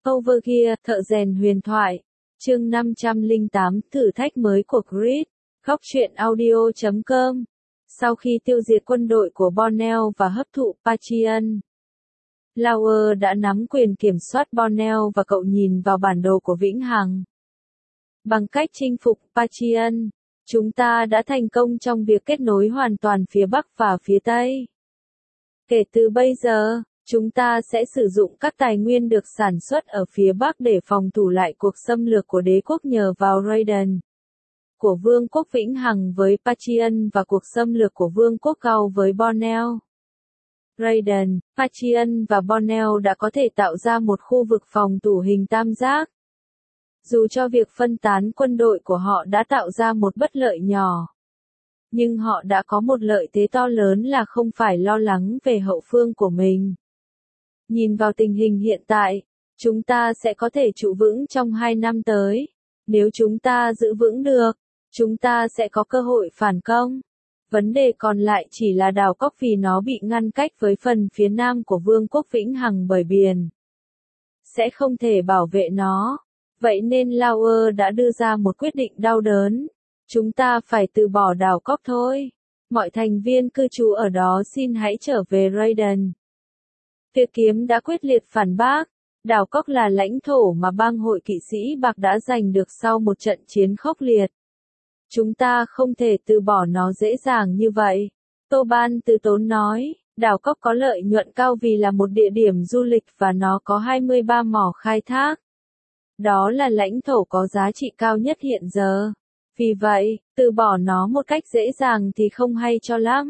Overgear, thợ rèn huyền thoại. Chương 508, thử thách mới của Creed. Góc truyện audio.com. Sau khi tiêu diệt quân đội của Borneo và hấp thụ Pachien, Lauer đã nắm quyền kiểm soát Borneo và cậu nhìn vào bản đồ của Vĩnh Hằng. Bằng cách chinh phục Pachien, chúng ta đã thành công trong việc kết nối hoàn toàn phía Bắc và phía Tây. Kể từ bây giờ, chúng ta sẽ sử dụng các tài nguyên được sản xuất ở phía Bắc để phòng thủ lại cuộc xâm lược của đế quốc nhờ vào Raiden của Vương quốc Vĩnh Hằng với Pachien và cuộc xâm lược của Vương quốc Gao với Borneo. Raiden, Pachien và Borneo đã có thể tạo ra một khu vực phòng thủ hình tam giác. Dù cho việc phân tán quân đội của họ đã tạo ra một bất lợi nhỏ, nhưng họ đã có một lợi thế to lớn là không phải lo lắng về hậu phương của mình. Nhìn vào tình hình hiện tại, chúng ta sẽ có thể trụ vững trong 2 năm tới. Nếu chúng ta giữ vững được, chúng ta sẽ có cơ hội phản công. Vấn đề còn lại chỉ là đảo Cóc vì nó bị ngăn cách với phần phía nam của Vương quốc Vĩnh Hằng bởi biển. Sẽ không thể bảo vệ nó. Vậy nên Lauer đã đưa ra một quyết định đau đớn. Chúng ta phải từ bỏ đảo Cóc thôi. Mọi thành viên cư trú ở đó xin hãy trở về Raiden. Tuyệt Kiếm đã quyết liệt phản bác. Đảo Cóc là lãnh thổ mà bang hội kỵ sĩ bạc đã giành được sau một trận chiến khốc liệt. Chúng ta không thể từ bỏ nó dễ dàng như vậy. Tô Ban từ tốn nói, đảo Cóc có lợi nhuận cao vì là một địa điểm du lịch và nó có 23 mỏ khai thác. Đó là lãnh thổ có giá trị cao nhất hiện giờ. Vì vậy, từ bỏ nó một cách dễ dàng thì không hay cho lắm.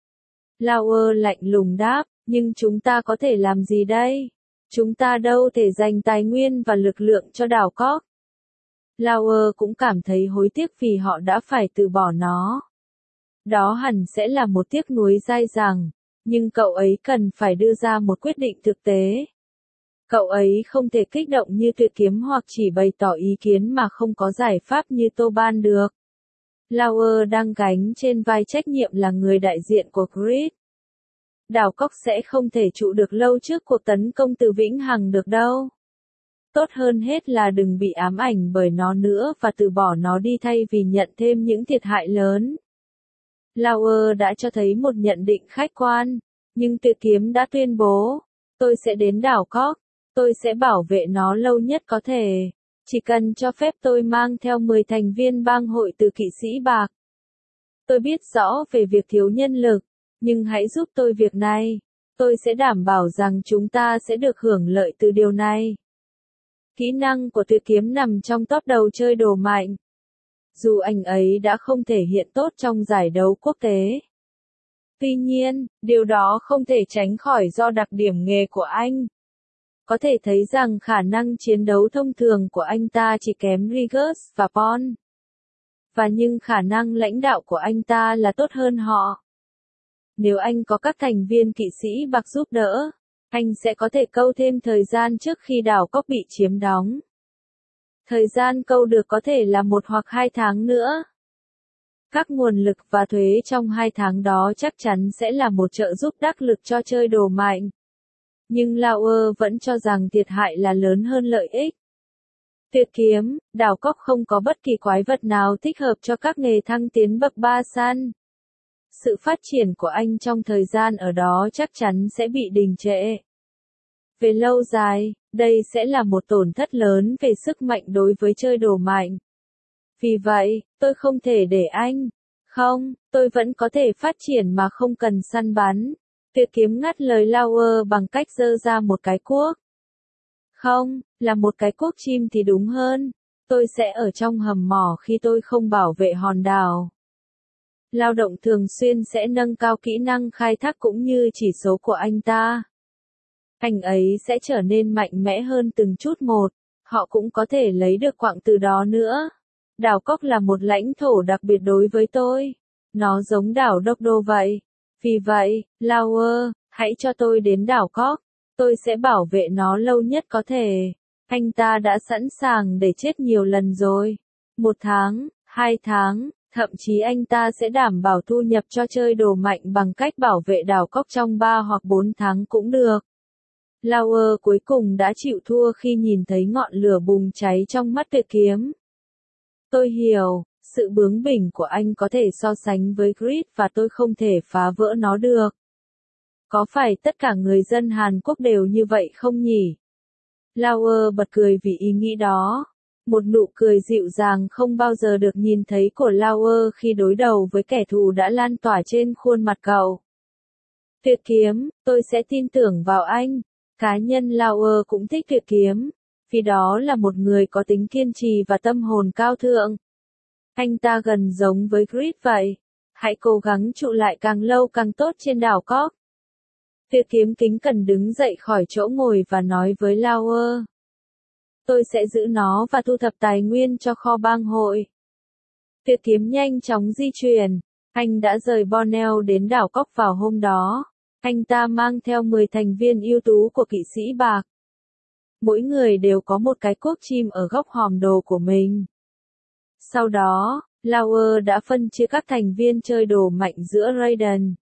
Lauer lạnh lùng đáp, nhưng chúng ta có thể làm gì đây? Chúng ta đâu thể dành tài nguyên và lực lượng cho đảo Cóc. Lauer cũng cảm thấy hối tiếc vì họ đã phải từ bỏ nó. Đó hẳn sẽ là một tiếc nuối dai dẳng, nhưng cậu ấy cần phải đưa ra một quyết định thực tế. Cậu ấy không thể kích động như Tuyệt Kiếm hoặc chỉ bày tỏ ý kiến mà không có giải pháp như Tô Ban được. Lauer đang gánh trên vai trách nhiệm là người đại diện của Creed. Đảo Cóc sẽ không thể trụ được lâu trước cuộc tấn công từ Vĩnh Hằng được đâu. Tốt hơn hết là đừng bị ám ảnh bởi nó nữa và từ bỏ nó đi thay vì nhận thêm những thiệt hại lớn. Lauer đã cho thấy một nhận định khách quan, nhưng Tuyệt Kiếm đã tuyên bố, tôi sẽ đến đảo Cóc, tôi sẽ bảo vệ nó lâu nhất có thể, chỉ cần cho phép tôi mang theo 10 thành viên bang hội từ kỵ sĩ bạc. Tôi biết rõ về việc thiếu nhân lực, nhưng hãy giúp tôi việc này, tôi sẽ đảm bảo rằng chúng ta sẽ được hưởng lợi từ điều này. Kỹ năng của Tuyệt Kiếm nằm trong top đầu chơi đồ mạnh. Dù anh ấy đã không thể hiện tốt trong giải đấu quốc tế. Tuy nhiên, điều đó không thể tránh khỏi do đặc điểm nghề của anh. Có thể thấy rằng khả năng chiến đấu thông thường của anh ta chỉ kém Rigus và Pon. Và nhưng khả năng lãnh đạo của anh ta là tốt hơn họ. Nếu anh có các thành viên kỵ sĩ bạc giúp đỡ, anh sẽ có thể câu thêm thời gian trước khi đảo Cóc bị chiếm đóng. Thời gian câu được có thể là 1 hoặc 2 tháng nữa. Các nguồn lực và thuế trong 2 tháng đó chắc chắn sẽ là một trợ giúp đắc lực cho chơi đồ mạnh. Nhưng Lauer vẫn cho rằng thiệt hại là lớn hơn lợi ích. Tuyệt Kiếm, đảo Cóc không có bất kỳ quái vật nào thích hợp cho các nghề thăng tiến bậc 3 săn. Sự phát triển của anh trong thời gian ở đó chắc chắn sẽ bị đình trệ. Về lâu dài, đây sẽ là một tổn thất lớn về sức mạnh đối với chơi đồ mạnh. Vì vậy, tôi không thể để anh. Không, tôi vẫn có thể phát triển mà không cần săn bắn. Tuyệt Kiếm ngắt lời Lauer bằng cách giơ ra một cái cuốc. Không, là một cái cuốc chim thì đúng hơn. Tôi sẽ ở trong hầm mỏ khi tôi không bảo vệ hòn đảo. Lao động thường xuyên sẽ nâng cao kỹ năng khai thác cũng như chỉ số của anh ta. Anh ấy sẽ trở nên mạnh mẽ hơn từng chút một. Họ cũng có thể lấy được quặng từ đó nữa. Đảo Cóc là một lãnh thổ đặc biệt đối với tôi. Nó giống đảo Đốc Đô vậy. Vì vậy, Lauer, hãy cho tôi đến đảo Cóc. Tôi sẽ bảo vệ nó lâu nhất có thể. Anh ta đã sẵn sàng để chết nhiều lần rồi. 1 tháng, 2 tháng, thậm chí anh ta sẽ đảm bảo thu nhập cho chơi đồ mạnh bằng cách bảo vệ đảo Cóc trong 3 hoặc 4 tháng cũng được. Lauer cuối cùng đã chịu thua khi nhìn thấy ngọn lửa bùng cháy trong mắt tuyệt kiếm. Tôi hiểu, sự bướng bỉnh của anh có thể so sánh với Grit và tôi không thể phá vỡ nó được. Có phải tất cả người dân Hàn Quốc đều như vậy không nhỉ? Lauer bật cười vì ý nghĩ đó. Một nụ cười dịu dàng không bao giờ được nhìn thấy của Lauer khi đối đầu với kẻ thù đã lan tỏa trên khuôn mặt cậu. Tuyệt kiếm, tôi sẽ tin tưởng vào anh. Cá nhân Lauer cũng thích tuyệt kiếm, vì đó là một người có tính kiên trì và tâm hồn cao thượng. Anh ta gần giống với Grit vậy. Hãy cố gắng trụ lại càng lâu càng tốt trên đảo Cork. Tuyệt kiếm kính cẩn đứng dậy khỏi chỗ ngồi và nói với Lauer. Tôi sẽ giữ nó và thu thập tài nguyên cho kho bang hội. Tuyệt kiếm nhanh chóng di chuyển. Anh đã rời Borneo đến đảo Cork vào hôm đó. Anh ta mang theo 10 thành viên ưu tú của kỵ sĩ bạc. Mỗi người đều có một cái cuốc chim ở góc hòm đồ của mình. Sau đó, Lauer đã phân chia các thành viên chơi đồ mạnh giữa Raiden,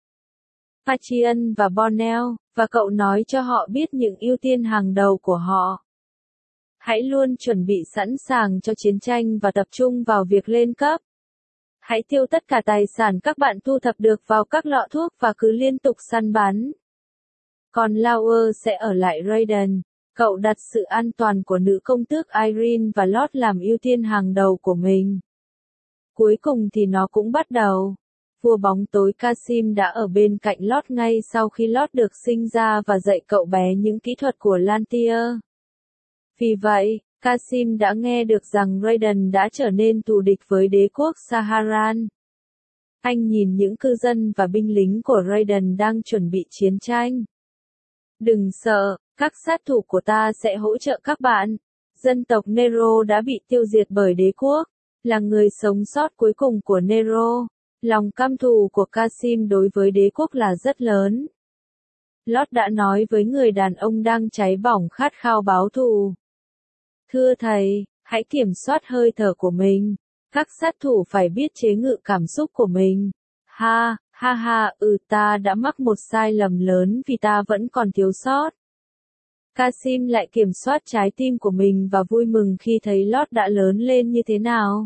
Pachian và Borneo, và cậu nói cho họ biết những ưu tiên hàng đầu của họ. Hãy luôn chuẩn bị sẵn sàng cho chiến tranh và tập trung vào việc lên cấp. Hãy tiêu tất cả tài sản các bạn thu thập được vào các lọ thuốc và cứ liên tục săn bắn. Còn Lauer sẽ ở lại Raiden. Cậu đặt sự an toàn của nữ công tước Irene và Lord làm ưu tiên hàng đầu của mình. Cuối cùng thì nó cũng bắt đầu. Vua bóng tối Kasim đã ở bên cạnh Lord ngay sau khi Lord được sinh ra và dạy cậu bé những kỹ thuật của Lantier. Vì vậy, Kasim đã nghe được rằng Raiden đã trở nên thù địch với đế quốc Saharan. Anh nhìn những cư dân và binh lính của Raiden đang chuẩn bị chiến tranh. Đừng sợ, các sát thủ của ta sẽ hỗ trợ các bạn. Dân tộc Nero đã bị tiêu diệt bởi đế quốc, là người sống sót cuối cùng của Nero. Lòng căm thù của Kasim đối với đế quốc là rất lớn. Lord đã nói với người đàn ông đang cháy bỏng khát khao báo thù. Thưa thầy, hãy kiểm soát hơi thở của mình. Các sát thủ phải biết chế ngự cảm xúc của mình. Ha, ha ha, ta đã mắc một sai lầm lớn vì ta vẫn còn thiếu sót. Kasim lại kiểm soát trái tim của mình và vui mừng khi thấy Lord đã lớn lên như thế nào.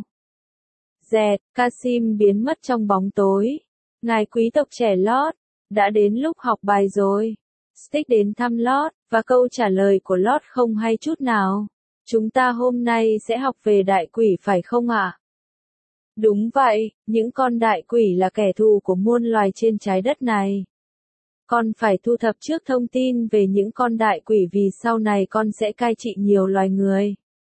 Dẹt, Kasim biến mất trong bóng tối. Ngài quý tộc trẻ Lord, đã đến lúc học bài rồi. Stick đến thăm Lord, và câu trả lời của Lord không hay chút nào. Chúng ta hôm nay sẽ học về đại quỷ phải không ạ? Đúng vậy, những con đại quỷ là kẻ thù của muôn loài trên trái đất này. Con phải thu thập trước thông tin về những con đại quỷ vì sau này con sẽ cai trị nhiều loài người.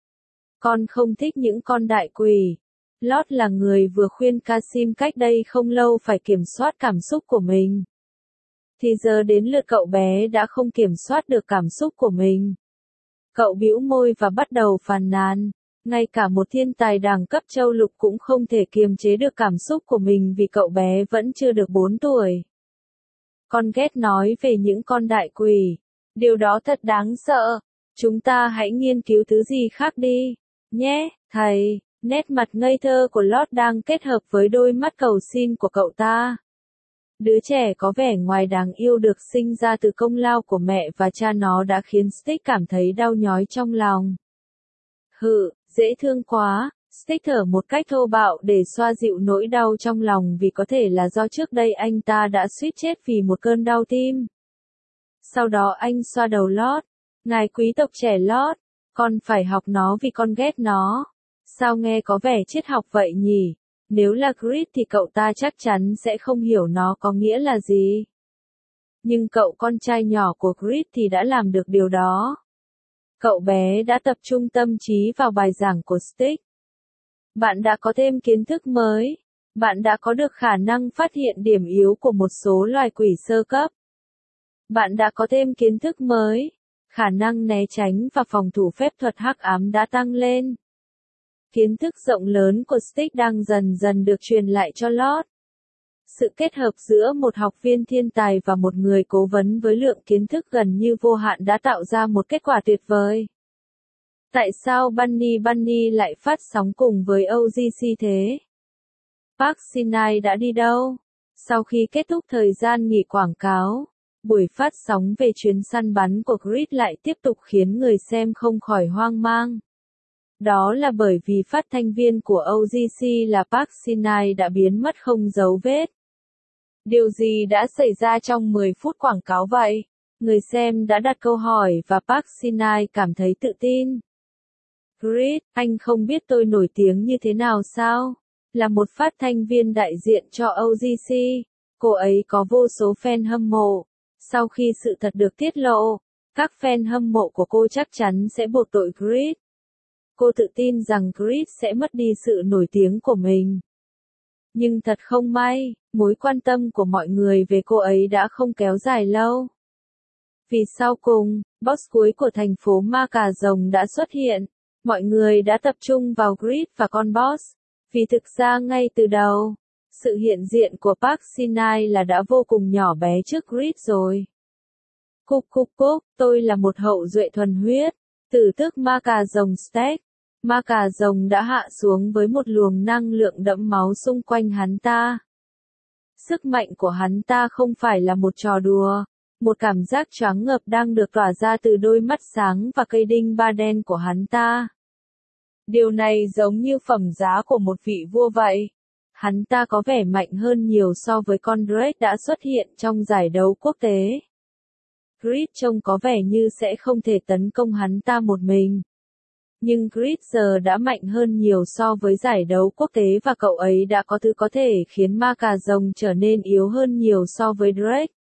Con không thích những con đại quỷ. Lord là người vừa khuyên Kasim cách đây không lâu phải kiểm soát cảm xúc của mình. Thì giờ đến lượt cậu bé đã không kiểm soát được cảm xúc của mình. Cậu bĩu môi và bắt đầu phàn nàn. Ngay cả một thiên tài đẳng cấp châu lục cũng không thể kiềm chế được cảm xúc của mình vì cậu bé vẫn chưa được 4 tuổi. Con ghét nói về những con đại quỷ. Điều đó thật đáng sợ. Chúng ta hãy nghiên cứu thứ gì khác đi. Nhé, thầy. Nét mặt ngây thơ của Lord đang kết hợp với đôi mắt cầu xin của cậu ta. Đứa trẻ có vẻ ngoài đáng yêu được sinh ra từ công lao của mẹ và cha nó đã khiến Stick cảm thấy đau nhói trong lòng. Dễ thương quá. Stick thở một cách thô bạo để xoa dịu nỗi đau trong lòng vì có thể là do trước đây anh ta đã suýt chết vì một cơn đau tim. Sau đó anh xoa đầu Lord. Ngài quý tộc trẻ Lord, con phải học nó vì con ghét nó. Sao nghe có vẻ triết học vậy nhỉ? Nếu là Grit thì cậu ta chắc chắn sẽ không hiểu nó có nghĩa là gì. Nhưng cậu con trai nhỏ của Grit thì đã làm được điều đó. Cậu bé đã tập trung tâm trí vào bài giảng của Stick. Bạn đã có thêm kiến thức mới. Bạn đã có được khả năng phát hiện điểm yếu của một số loài quỷ sơ cấp. Bạn đã có thêm kiến thức mới. Khả năng né tránh và phòng thủ phép thuật hắc ám đã tăng lên. Kiến thức rộng lớn của Stick đang dần dần được truyền lại cho Lord. Sự kết hợp giữa một học viên thiên tài và một người cố vấn với lượng kiến thức gần như vô hạn đã tạo ra một kết quả tuyệt vời. Tại sao Bunny lại phát sóng cùng với OGC thế? Park Shin-hye đã đi đâu? Sau khi kết thúc thời gian nghỉ quảng cáo, Buổi phát sóng về chuyến săn bắn của Creed lại tiếp tục khiến người xem không khỏi hoang mang. Đó là bởi vì phát thanh viên của OGC là Park Shin-hye đã biến mất không dấu vết. Điều gì đã xảy ra trong 10 phút quảng cáo vậy? Người xem đã đặt câu hỏi và Park Shin-hye cảm thấy tự tin. Creed, anh không biết tôi nổi tiếng như thế nào sao? Là một phát thanh viên đại diện cho OGC, cô ấy có vô số fan hâm mộ. Sau khi sự thật được tiết lộ, các fan hâm mộ của cô chắc chắn sẽ buộc tội Creed. Cô tự tin rằng Creed sẽ mất đi sự nổi tiếng của mình. Nhưng thật không may, mối quan tâm của mọi người về cô ấy đã không kéo dài lâu. Vì sau cùng, boss cuối của thành phố Ma Cà Rồng đã xuất hiện. Mọi người đã tập trung vào Creed và con boss. Vì thực ra ngay từ đầu, sự hiện diện của Park Shin-hye là đã vô cùng nhỏ bé trước Creed rồi. Cục, tôi là một hậu duệ thuần huyết, tử tước Ma Cà Rồng Stack. Ma Cà Rồng đã hạ xuống với một luồng năng lượng đẫm máu xung quanh hắn ta. Sức mạnh của hắn ta không phải là một trò đùa, một cảm giác choáng ngợp đang được tỏa ra từ đôi mắt sáng và cây đinh ba đen của hắn ta. Điều này giống như phẩm giá của một vị vua vậy. Hắn ta có vẻ mạnh hơn nhiều so với con Drake đã xuất hiện trong giải đấu quốc tế. Creed trông có vẻ như sẽ không thể tấn công hắn ta một mình. Nhưng Creed giờ đã mạnh hơn nhiều so với giải đấu quốc tế và cậu ấy đã có thứ có thể khiến Ma Cà Rồng trở nên yếu hơn nhiều so với Drake.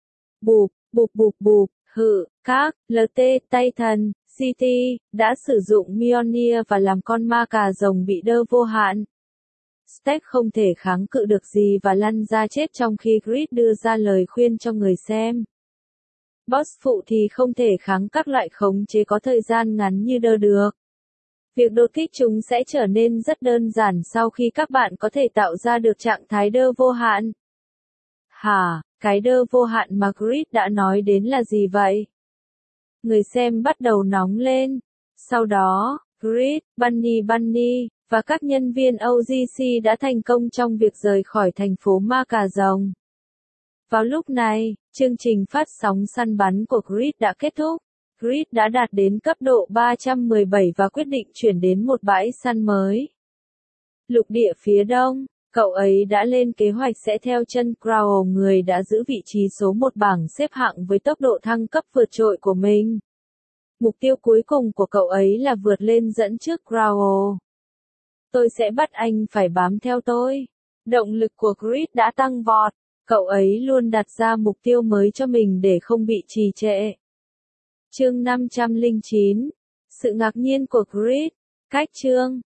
Bụp, các, LT, Titan, City, đã sử dụng Mjolnir và làm con Ma Cà Rồng bị đơ vô hạn. Stack không thể kháng cự được gì và lăn ra chết trong khi Creed đưa ra lời khuyên cho người xem. Boss phụ thì không thể kháng các loại khống chế có thời gian ngắn như đơ được. Việc đột kích chúng sẽ trở nên rất đơn giản sau khi các bạn có thể tạo ra được trạng thái đơ vô hạn. Cái đơ vô hạn mà Creed đã nói đến là gì vậy? Người xem bắt đầu nóng lên. Sau đó, Creed, Bunny và các nhân viên OGC đã thành công trong việc rời khỏi thành phố Ma Cà Rồng. Vào lúc này, chương trình phát sóng săn bắn của Creed đã kết thúc. Creed đã đạt đến cấp độ 317 và quyết định chuyển đến một bãi săn mới. Lục địa phía đông, cậu ấy đã lên kế hoạch sẽ theo chân Crow, người đã giữ vị trí số 1 bảng xếp hạng với tốc độ thăng cấp vượt trội của mình. Mục tiêu cuối cùng của cậu ấy là vượt lên dẫn trước Crow. Tôi sẽ bắt anh phải bám theo tôi. Động lực của Creed đã tăng vọt. Cậu ấy luôn đặt ra mục tiêu mới cho mình để không bị trì trệ. Chương 509. Sự ngạc nhiên của Creed. Cách chương.